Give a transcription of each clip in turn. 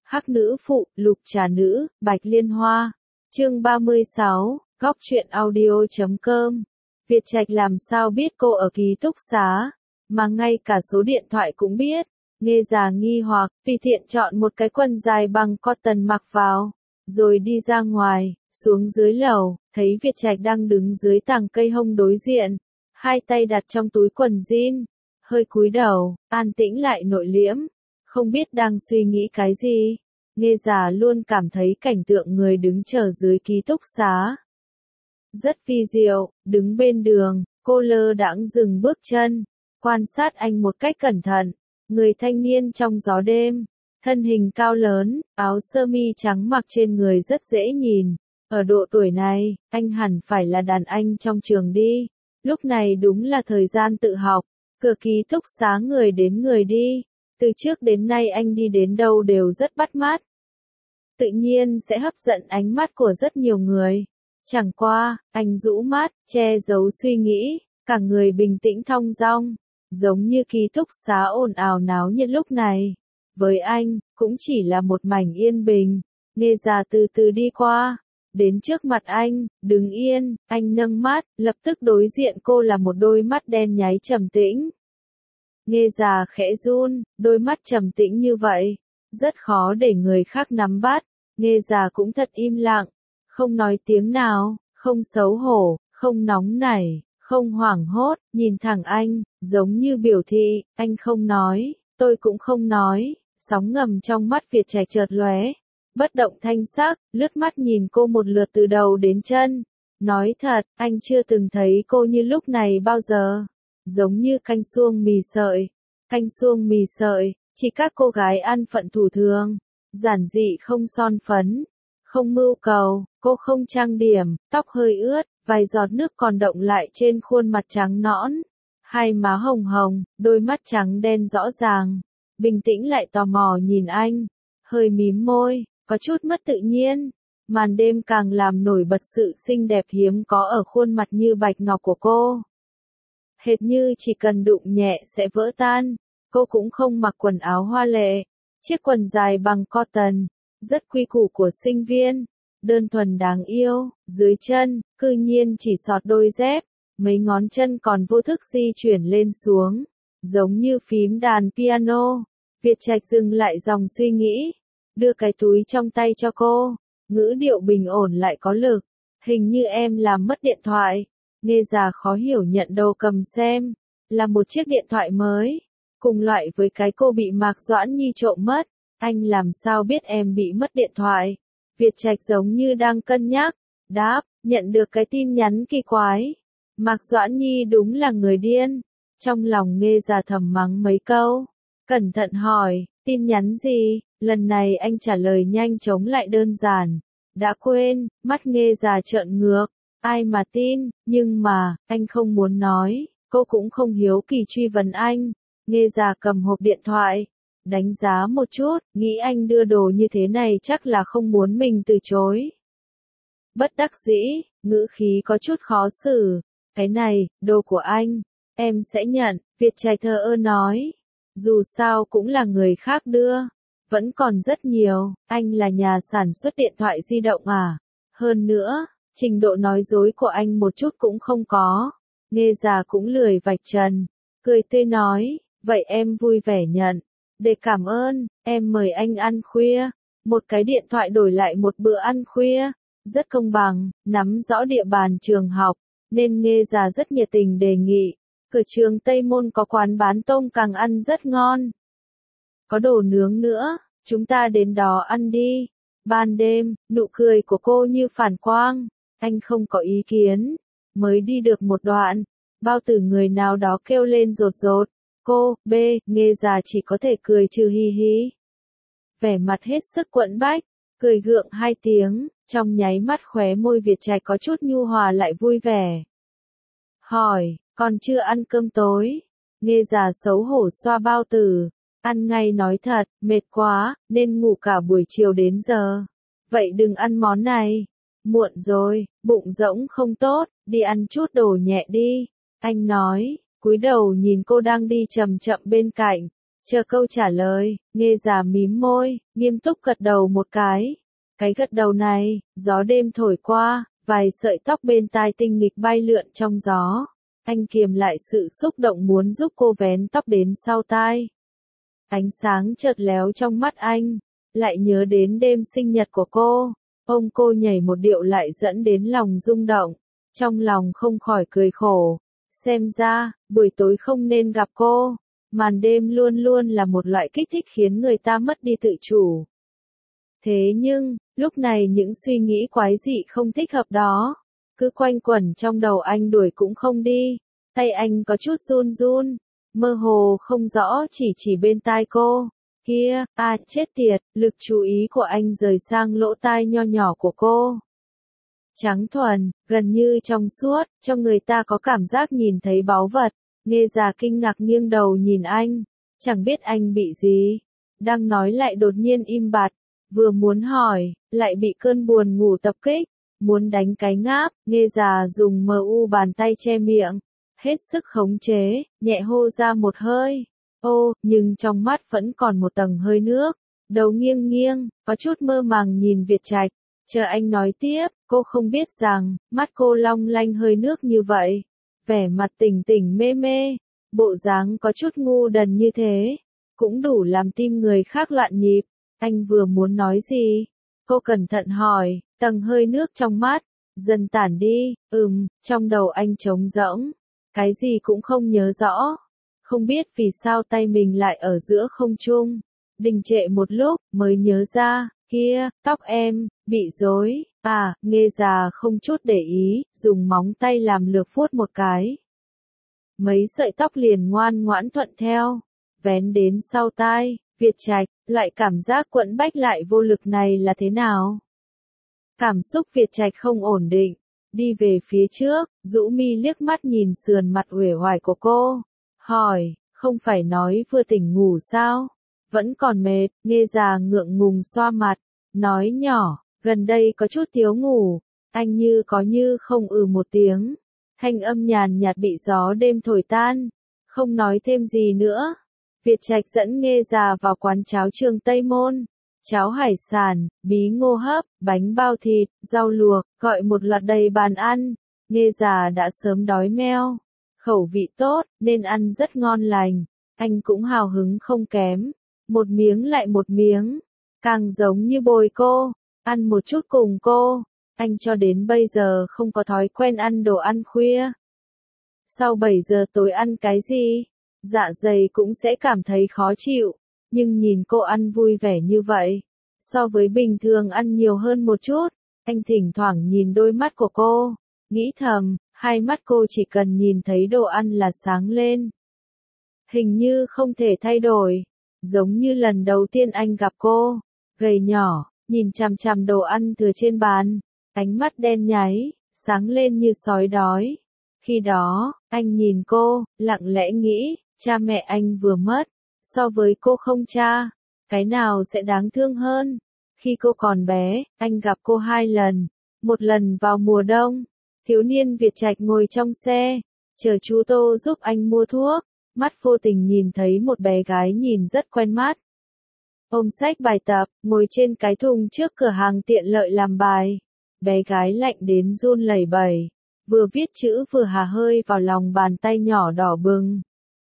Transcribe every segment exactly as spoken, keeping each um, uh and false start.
Hắc nữ phụ, lục trà nữ, bạch liên hoa. Chương ba mươi sáu, góc truyện audio chấm com. Việt Trạch làm sao biết cô ở ký túc xá, mà ngay cả số điện thoại cũng biết. Nghe già nghi hoặc, tùy tiện chọn một cái quần dài bằng cotton mặc vào, rồi đi ra ngoài, xuống dưới lầu, thấy Việt Trạch đang đứng dưới tàng cây hông đối diện, hai tay đặt trong túi quần jean, hơi cúi đầu, an tĩnh lại nội liễm, không biết đang suy nghĩ cái gì. Nghe già luôn cảm thấy cảnh tượng người đứng chờ dưới ký túc xá rất vi diệu. Đứng bên đường, cô lơ đãng dừng bước chân, quan sát anh một cách cẩn thận. Người thanh niên trong gió đêm, thân hình cao lớn, áo sơ mi trắng mặc trên người rất dễ nhìn. Ở độ tuổi này, anh hẳn phải là đàn anh trong trường đi. Lúc này đúng là thời gian tự học, cửa ký túc xá người đến người đi. Từ trước đến nay anh đi đến đâu đều rất bắt mắt, tự nhiên sẽ hấp dẫn ánh mắt của rất nhiều người. Chẳng qua, anh rũ mắt, che giấu suy nghĩ, cả người bình tĩnh thong dong, giống như ký túc xá ồn ào náo nhiệt lúc này. Với anh, cũng chỉ là một mảnh yên bình. Nghe già từ từ đi qua, đến trước mặt anh, đứng yên, anh nâng mắt, lập tức đối diện cô là một đôi mắt đen nháy trầm tĩnh. Nghe già khẽ run, đôi mắt trầm tĩnh như vậy, rất khó để người khác nắm bắt. Nghe già cũng thật im lặng, không nói tiếng nào, không xấu hổ, không nóng nảy, không hoảng hốt, nhìn thẳng anh, giống như biểu thị, anh không nói, tôi cũng không nói. Sóng ngầm trong mắt Việt Trạch chợt lóe, bất động thanh sắc, lướt mắt nhìn cô một lượt từ đầu đến chân. Nói thật, anh chưa từng thấy cô như lúc này bao giờ, giống như canh suông mì sợi. Canh suông mì sợi, chỉ các cô gái ăn phận thủ thường, giản dị không son phấn, không mưu cầu, cô không trang điểm, tóc hơi ướt, vài giọt nước còn đọng lại trên khuôn mặt trắng nõn, hai má hồng hồng, đôi mắt trắng đen rõ ràng, bình tĩnh lại tò mò nhìn anh, hơi mím môi, có chút mất tự nhiên. Màn đêm càng làm nổi bật sự xinh đẹp hiếm có ở khuôn mặt như bạch ngọc của cô. Hệt như chỉ cần đụng nhẹ sẽ vỡ tan. Cô cũng không mặc quần áo hoa lệ, chiếc quần dài bằng cotton, rất quy củ của sinh viên, đơn thuần đáng yêu. Dưới chân, cư nhiên chỉ xọt đôi dép, mấy ngón chân còn vô thức di chuyển lên xuống, giống như phím đàn piano. Việt Trạch dừng lại dòng suy nghĩ, đưa cái túi trong tay cho cô, ngữ điệu bình ổn lại có lực. Hình như em làm mất điện thoại. Nghe già khó hiểu nhận đầu cầm xem, là một chiếc điện thoại mới, cùng loại với cái cô bị Mạc Doãn Nhi trộm mất. Anh làm sao biết em bị mất điện thoại? Việt Trạch giống như đang cân nhắc, đáp, nhận được cái tin nhắn kỳ quái. Mạc Doãn Nhi đúng là người điên. Trong lòng nghe già thầm mắng mấy câu, cẩn thận hỏi, tin nhắn gì? Lần này anh trả lời nhanh chóng lại đơn giản. Đã quên. Mắt nghe già trợn ngược, ai mà tin, nhưng mà, anh không muốn nói. Cô cũng không hiếu kỳ truy vấn anh. Nghe già cầm hộp điện thoại, đánh giá một chút, nghĩ anh đưa đồ như thế này chắc là không muốn mình từ chối. Bất đắc dĩ, ngữ khí có chút khó xử. Cái này, đồ của anh, em sẽ nhận. Việt Trạch thờ ơ nói, dù sao cũng là người khác đưa, vẫn còn rất nhiều. Anh là nhà sản xuất điện thoại di động à? Hơn nữa, trình độ nói dối của anh một chút cũng không có. Nghe già cũng lười vạch trần, cười tươi nói, vậy em vui vẻ nhận. Để cảm ơn, em mời anh ăn khuya. Một cái điện thoại đổi lại một bữa ăn khuya, rất công bằng. Nắm rõ địa bàn trường học, nên nghe già rất nhiệt tình đề nghị. Cửa trường Tây Môn có quán bán tôm càng ăn rất ngon, có đồ nướng nữa, chúng ta đến đó ăn đi. Ban đêm, nụ cười của cô như phản quang. Anh không có ý kiến. Mới đi được một đoạn, bao tử người nào đó kêu lên rột rột. Cô, B, nghe già chỉ có thể cười trừ hi hi. Vẻ mặt hết sức quẫn bách, cười gượng hai tiếng, trong nháy mắt khóe môi Việt Trạch có chút nhu hòa lại vui vẻ. Hỏi, còn chưa ăn cơm tối? Nghe già xấu hổ xoa bao tử, ăn ngay nói thật, mệt quá, nên ngủ cả buổi chiều đến giờ. Vậy đừng ăn món này, muộn rồi, bụng rỗng không tốt, đi ăn chút đồ nhẹ đi. Anh nói, cúi đầu nhìn cô đang đi chậm chậm bên cạnh, Chờ câu trả lời, Nghe già mím môi, nghiêm túc gật đầu một cái. Cái gật đầu này, gió đêm thổi qua, vài sợi tóc bên tai tinh nghịch bay lượn trong gió. Anh kiềm lại sự xúc động muốn giúp cô vén tóc đến sau tai. Ánh sáng chợt léo trong mắt anh, lại nhớ đến đêm sinh nhật của cô. Ôm cô nhảy một điệu lại dẫn đến lòng rung động, trong lòng không khỏi cười khổ. Xem ra, buổi tối không nên gặp cô. Màn đêm luôn luôn là một loại kích thích khiến người ta mất đi tự chủ. Thế nhưng, lúc này những suy nghĩ quái dị không thích hợp đó, cứ quanh quẩn trong đầu anh đuổi cũng không đi. Tay anh có chút run run, mơ hồ không rõ chỉ chỉ bên tai cô. Kia, à chết tiệt, lực chú ý của anh rời sang lỗ tai nho nhỏ của cô. Trắng thuần, gần như trong suốt, cho người ta có cảm giác nhìn thấy báu vật. Nghe già kinh ngạc nghiêng đầu nhìn anh, chẳng biết anh bị gì. Đang nói lại đột nhiên im bặt, vừa muốn hỏi, lại bị cơn buồn ngủ tập kích. Muốn đánh cái ngáp, nghe già dùng mờ u bàn tay che miệng, hết sức khống chế, nhẹ hô ra một hơi. Ô, nhưng trong mắt vẫn còn một tầng hơi nước, đầu nghiêng nghiêng, có chút mơ màng nhìn Việt Trạch. Chờ anh nói tiếp, cô không biết rằng, mắt cô long lanh hơi nước như vậy. Vẻ mặt tỉnh tỉnh mê mê, bộ dáng có chút ngu đần như thế, cũng đủ làm tim người khác loạn nhịp. Anh vừa muốn nói gì? Cô cẩn thận hỏi, tầng hơi nước trong mắt, dần tản đi, ừm, trong đầu anh trống rỗng, cái gì cũng không nhớ rõ. Không biết vì sao tay mình lại ở giữa không trung, đình trệ một lúc, mới nhớ ra, kia, tóc em, bị rối. À, nghe già không chút để ý, dùng móng tay làm lược vuốt một cái. Mấy sợi tóc liền ngoan ngoãn thuận theo, vén đến sau tai. Việt Trạch, loại cảm giác quẫn bách lại vô lực này là thế nào? Cảm xúc Việt Trạch không ổn định, đi về phía trước, rũ mi liếc mắt nhìn sườn mặt uể oải của cô, hỏi, không phải nói vừa tỉnh ngủ sao? Vẫn còn mệt. Nghe già ngượng ngùng xoa mặt, nói nhỏ, gần đây có chút thiếu ngủ. Anh như có như không ừ một tiếng, thanh âm nhàn nhạt bị gió đêm thổi tan, không nói thêm gì nữa. Việt Trạch dẫn Nghe già vào quán cháo Trường Tây Môn, cháo hải sản, bí ngô hấp, bánh bao thịt, rau luộc, gọi một loạt đầy bàn ăn. Nghe già đã sớm đói meo, khẩu vị tốt, nên ăn rất ngon lành. Anh cũng hào hứng không kém, một miếng lại một miếng, càng giống như bồi cô, ăn một chút cùng cô. Anh cho đến bây giờ không có thói quen ăn đồ ăn khuya. Sau bảy giờ tối ăn cái gì? Dạ dày cũng sẽ cảm thấy khó chịu, nhưng nhìn cô ăn vui vẻ như vậy, so với bình thường ăn nhiều hơn một chút, anh thỉnh thoảng nhìn đôi mắt của cô, nghĩ thầm, hai mắt cô chỉ cần nhìn thấy đồ ăn là sáng lên. Hình như không thể thay đổi, giống như lần đầu tiên anh gặp cô, gầy nhỏ, nhìn chằm chằm đồ ăn thừa trên bàn, ánh mắt đen nháy, sáng lên như sói đói. Khi đó, anh nhìn cô, lặng lẽ nghĩ, cha mẹ anh vừa mất, so với cô không cha, cái nào sẽ đáng thương hơn? Khi cô còn bé, anh gặp cô hai lần, một lần vào mùa đông, thiếu niên Việt Trạch ngồi trong xe, chờ chú Tô giúp anh mua thuốc, mắt vô tình nhìn thấy một bé gái nhìn rất quen mắt. Ôm sách bài tập, ngồi trên cái thùng trước cửa hàng tiện lợi làm bài, bé gái lạnh đến run lẩy bẩy, vừa viết chữ vừa hà hơi vào lòng bàn tay nhỏ đỏ bừng.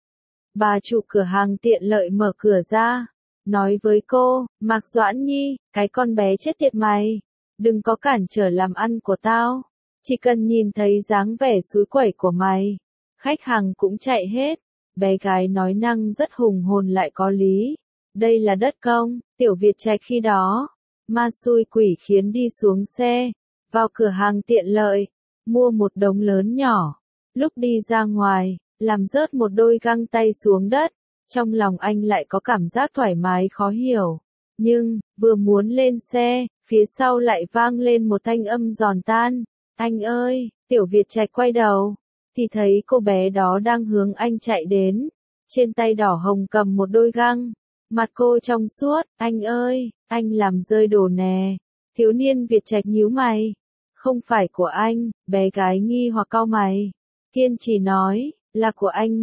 Bà chủ cửa hàng tiện lợi mở cửa ra, nói với cô, Mạc Doãn Nhi, cái con bé chết tiệt mày, đừng có cản trở làm ăn của tao, chỉ cần nhìn thấy dáng vẻ xúi quẩy của mày, khách hàng cũng chạy hết. Bé gái nói năng rất hùng hồn lại có lý, đây là đất công. Tiểu Việt Trạch khi đó, ma xui quỷ khiến đi xuống xe, vào cửa hàng tiện lợi, mua một đống lớn nhỏ, lúc đi ra ngoài, làm rớt một đôi găng tay xuống đất, trong lòng anh lại có cảm giác thoải mái khó hiểu. Nhưng, vừa muốn lên xe, phía sau lại vang lên một thanh âm giòn tan, anh ơi. Tiểu Việt Trạch quay đầu, thì thấy cô bé đó đang hướng anh chạy đến, trên tay đỏ hồng cầm một đôi găng, mặt cô trong suốt, anh ơi, anh làm rơi đồ nè. Thiếu niên Việt Trạch nhíu mày, không phải của anh. Bé gái nghi hoặc cau mày, kiên trì nói, là của anh mà.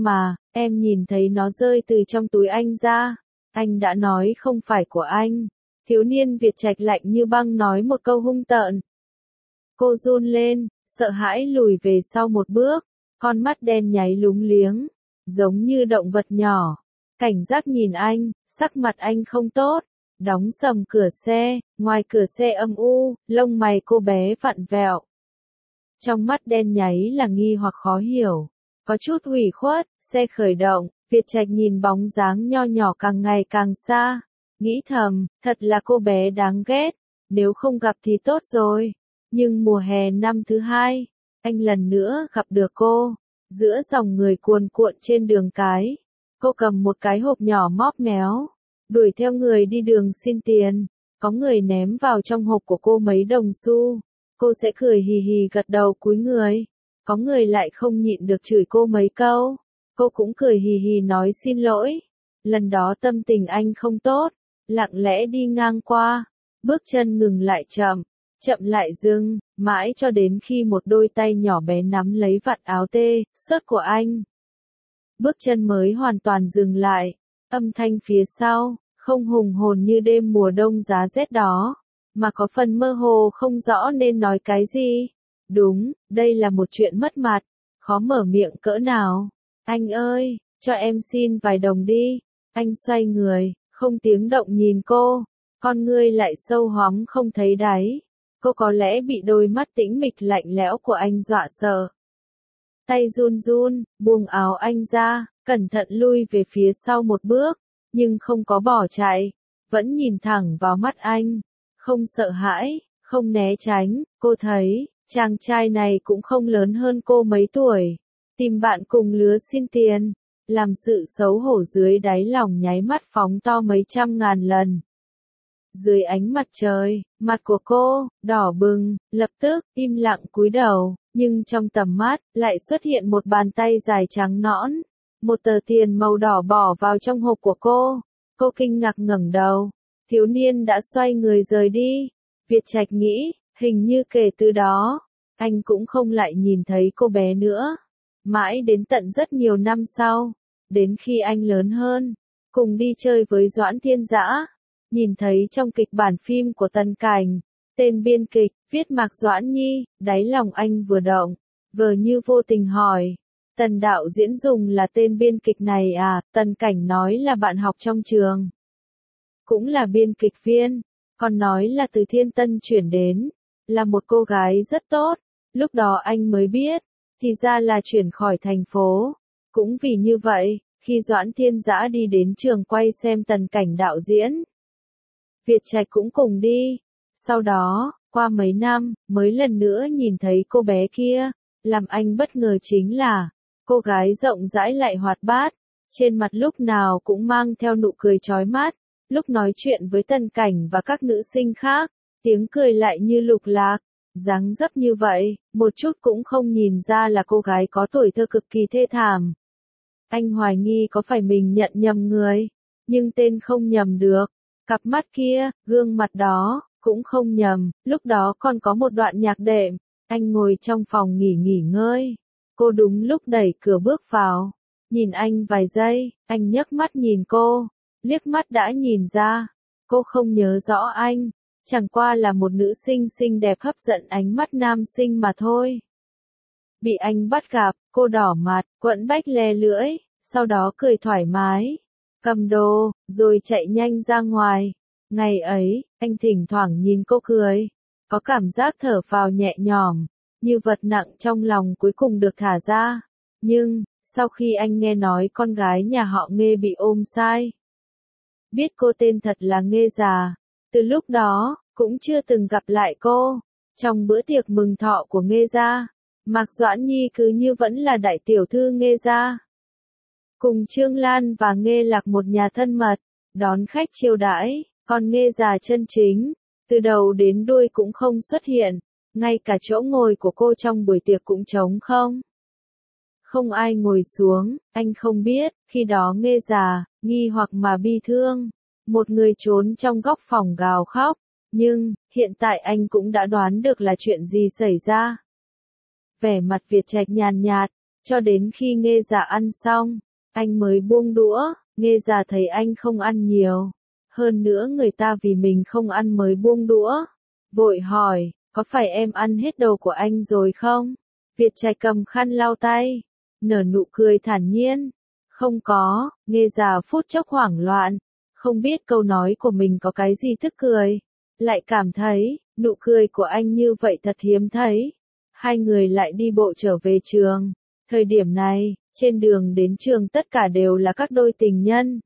Em nhìn thấy nó rơi từ trong túi anh ra. Anh đã nói không phải của anh. Thiếu niên Việt Trạch lạnh như băng nói một câu hung tợn. Cô run lên, sợ hãi lùi về sau một bước, con mắt đen nháy lúng liếng, giống như động vật nhỏ. Cảnh giác nhìn anh, sắc mặt anh không tốt, đóng sầm cửa xe, ngoài cửa xe âm u, lông mày cô bé vặn vẹo. Trong mắt đen nháy là nghi hoặc khó hiểu, có chút ủy khuất, xe khởi động, Việt Trạch nhìn bóng dáng nho nhỏ càng ngày càng xa, nghĩ thầm, thật là cô bé đáng ghét, nếu không gặp thì tốt rồi. Nhưng mùa hè năm thứ hai, anh lần nữa gặp được cô, giữa dòng người cuồn cuộn trên đường cái. Cô cầm một cái hộp nhỏ móp méo, đuổi theo người đi đường xin tiền, có người ném vào trong hộp của cô mấy đồng xu, cô sẽ cười hì hì gật đầu cúi người, có người lại không nhịn được chửi cô mấy câu, cô cũng cười hì hì nói xin lỗi. Lần đó tâm tình anh không tốt, lặng lẽ đi ngang qua, bước chân ngừng lại chậm, chậm lại dừng, mãi cho đến khi một đôi tay nhỏ bé nắm lấy vạt áo tê, sớt của anh. Bước chân mới hoàn toàn dừng lại, âm thanh phía sau, không hùng hồn như đêm mùa đông giá rét đó, mà có phần mơ hồ không rõ nên nói cái gì. Đúng, đây là một chuyện mất mặt, khó mở miệng cỡ nào. Anh ơi, cho em xin vài đồng đi. Anh xoay người, không tiếng động nhìn cô, con ngươi lại sâu hoắm không thấy đáy. Cô có lẽ bị đôi mắt tĩnh mịch lạnh lẽo của anh dọa sợ. Tay run run, buông áo anh ra, cẩn thận lui về phía sau một bước, nhưng không có bỏ chạy, vẫn nhìn thẳng vào mắt anh, không sợ hãi, không né tránh. Cô thấy, chàng trai này cũng không lớn hơn cô mấy tuổi, tìm bạn cùng lứa xin tiền, làm sự xấu hổ dưới đáy lòng nháy mắt phóng to mấy trăm ngàn lần. Dưới ánh mặt trời, mặt của cô, đỏ bừng, lập tức, im lặng cúi đầu, nhưng trong tầm mắt, lại xuất hiện một bàn tay dài trắng nõn, một tờ tiền màu đỏ bỏ vào trong hộp của cô. Cô kinh ngạc ngẩng đầu, thiếu niên đã xoay người rời đi. Việt Trạch nghĩ, hình như kể từ đó, anh cũng không lại nhìn thấy cô bé nữa. Mãi đến tận rất nhiều năm sau, đến khi anh lớn hơn, cùng đi chơi với Doãn Thiên Dã. Nhìn thấy trong kịch bản phim của Tần Cảnh, tên biên kịch, viết Mạc Doãn Nhi, đáy lòng anh vừa động, vừa như vô tình hỏi. Tần đạo diễn dùng là tên biên kịch này à? Tần Cảnh nói là bạn học trong trường. Cũng là biên kịch viên, còn nói là từ Thiên Tân chuyển đến, là một cô gái rất tốt. Lúc đó anh mới biết, thì ra là chuyển khỏi thành phố. Cũng vì như vậy, khi Doãn Thiên Dã đi đến trường quay xem Tần Cảnh đạo diễn, Việt Trạch cũng cùng đi. Sau đó, qua mấy năm, mới lần nữa nhìn thấy cô bé kia. Làm anh bất ngờ chính là, cô gái rộng rãi lại hoạt bát, trên mặt lúc nào cũng mang theo nụ cười chói mắt. Lúc nói chuyện với Tần Cảnh và các nữ sinh khác, tiếng cười lại như lục lạc. Dáng dấp như vậy, một chút cũng không nhìn ra là cô gái có tuổi thơ cực kỳ thê thảm. Anh hoài nghi có phải mình nhận nhầm người, nhưng tên không nhầm được. Cặp mắt kia, gương mặt đó, cũng không nhầm. Lúc đó còn có một đoạn nhạc đệm, anh ngồi trong phòng nghỉ nghỉ ngơi. Cô đúng lúc đẩy cửa bước vào, nhìn anh vài giây, anh nhấc mắt nhìn cô, liếc mắt đã nhìn ra, cô không nhớ rõ anh, chẳng qua là một nữ sinh xinh đẹp hấp dẫn ánh mắt nam sinh mà thôi. Bị anh bắt gặp, cô đỏ mặt, quẫn bách le lưỡi, sau đó cười thoải mái, cầm đồ, rồi chạy nhanh ra ngoài. Ngày ấy, anh thỉnh thoảng nhìn cô cười, có cảm giác thở phào nhẹ nhõm, như vật nặng trong lòng cuối cùng được thả ra. Nhưng, sau khi anh nghe nói con gái nhà họ Nghê bị ôm sai, biết cô tên thật là Nghê già, từ lúc đó, cũng chưa từng gặp lại cô. Trong bữa tiệc mừng thọ của Nghê gia, Mạc Doãn Nhi cứ như vẫn là đại tiểu thư Nghê gia. Cùng Trương Lan và Nghê Lạc một nhà thân mật, đón khách chiêu đãi, còn Nghê già chân chính, từ đầu đến đuôi cũng không xuất hiện, ngay cả chỗ ngồi của cô trong buổi tiệc cũng trống không. Không ai ngồi xuống, anh không biết, khi đó Nghê già, nghi hoặc mà bi thương, một người trốn trong góc phòng gào khóc, nhưng, hiện tại anh cũng đã đoán được là chuyện gì xảy ra. Vẻ mặt Việt Trạch nhàn nhạt, cho đến khi Nghê già ăn xong, Anh mới buông đũa, Nghe già thấy anh không ăn nhiều. Hơn nữa người ta vì mình không ăn mới buông đũa. Vội hỏi, có phải em ăn hết đồ của anh rồi không? Việt Trạch cầm khăn lau tay, nở nụ cười thản nhiên. Không có, Nghe già phút chốc hoảng loạn, không biết câu nói của mình có cái gì tức cười. Lại cảm thấy, nụ cười của anh như vậy thật hiếm thấy. Hai người lại đi bộ trở về trường. Thời điểm này, trên đường đến trường tất cả đều là các đôi tình nhân.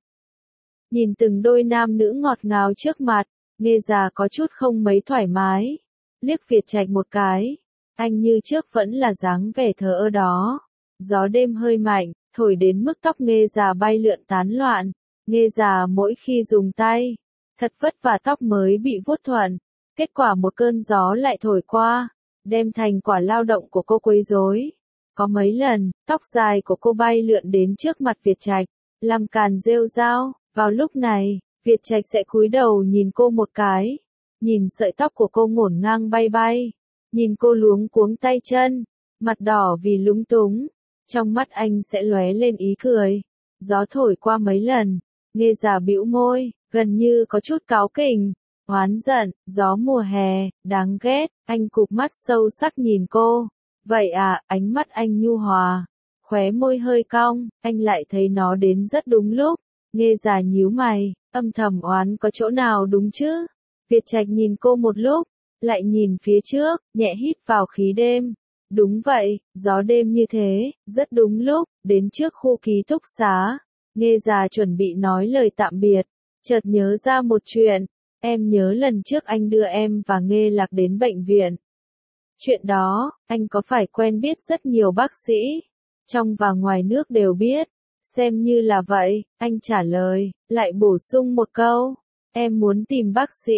Nhìn từng đôi nam nữ ngọt ngào trước mặt, Nghe già có chút không mấy thoải mái. Liếc Việt Trạch một cái, anh như trước vẫn là dáng vẻ thờ ơ đó. Gió đêm hơi mạnh, thổi đến mức tóc Nghe già bay lượn tán loạn. Nghe già mỗi khi dùng tay, thật vất vả tóc mới bị vuốt thuận. Kết quả một cơn gió lại thổi qua, đem thành quả lao động của cô quấy rối. Có mấy lần, tóc dài của cô bay lượn đến trước mặt Việt Trạch, làm càn rêu rao. Vào lúc này, Việt Trạch sẽ cúi đầu nhìn cô một cái, nhìn sợi tóc của cô ngổn ngang bay bay, nhìn cô luống cuống tay chân, mặt đỏ vì lúng túng, trong mắt anh sẽ lóe lên ý cười. Gió thổi qua mấy lần, Nghe già bĩu môi, gần như có chút cáu kỉnh, oán giận, gió mùa hè, đáng ghét. Anh cụp mắt sâu sắc nhìn cô. Vậy à, ánh mắt anh nhu hòa, khóe môi hơi cong, anh lại thấy nó đến rất đúng lúc. Nghe già nhíu mày, âm thầm oán có chỗ nào đúng chứ? Việt Trạch nhìn cô một lúc, lại nhìn phía trước, nhẹ hít vào khí đêm. Đúng vậy, gió đêm như thế, rất đúng lúc. Đến trước khu ký túc xá, Nghe già chuẩn bị nói lời tạm biệt, chợt nhớ ra một chuyện. Em nhớ lần trước anh đưa em và Nghe Lạc đến bệnh viện. Chuyện đó, anh có phải quen biết rất nhiều bác sĩ, trong và ngoài nước đều biết. Xem như là vậy, anh trả lời, lại bổ sung một câu. Em muốn tìm bác sĩ.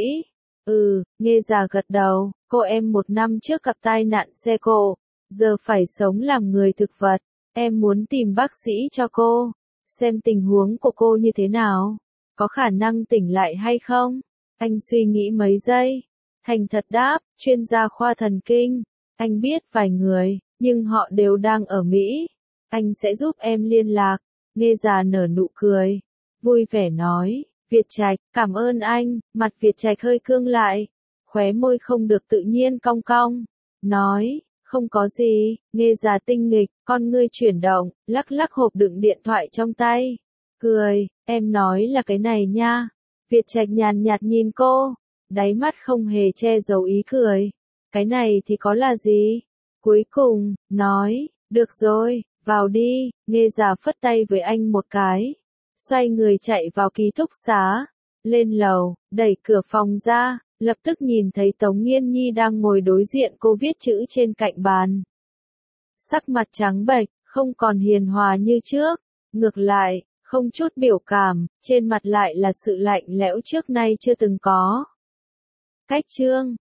Ừ, Nghe già gật đầu, cô em một năm trước gặp tai nạn xe cộ, giờ phải sống làm người thực vật. Em muốn tìm bác sĩ cho cô, xem tình huống của cô như thế nào, có khả năng tỉnh lại hay không. Anh suy nghĩ mấy giây, thành thật đáp, chuyên gia khoa thần kinh. Anh biết vài người, nhưng họ đều đang ở Mỹ. Anh sẽ giúp em liên lạc. Nghe già nở nụ cười, vui vẻ nói, Việt Trạch, cảm ơn anh. Mặt Việt Trạch hơi cương lại, khóe môi không được tự nhiên cong cong, nói, không có gì. Nghe già tinh nghịch, con ngươi chuyển động, lắc lắc hộp đựng điện thoại trong tay, cười, em nói là cái này nha. Việt Trạch nhàn nhạt nhìn cô, đáy mắt không hề che giấu ý cười. Cái này thì có là gì? Cuối cùng, nói, được rồi, vào đi. Nghe già phất tay với anh một cái, xoay người chạy vào ký túc xá, lên lầu, đẩy cửa phòng ra, lập tức nhìn thấy Tống Nghiên Nhi đang ngồi đối diện cô viết chữ trên cạnh bàn. Sắc mặt trắng bệch, không còn hiền hòa như trước, ngược lại, không chút biểu cảm, trên mặt lại là sự lạnh lẽo trước nay chưa từng có. Cách chương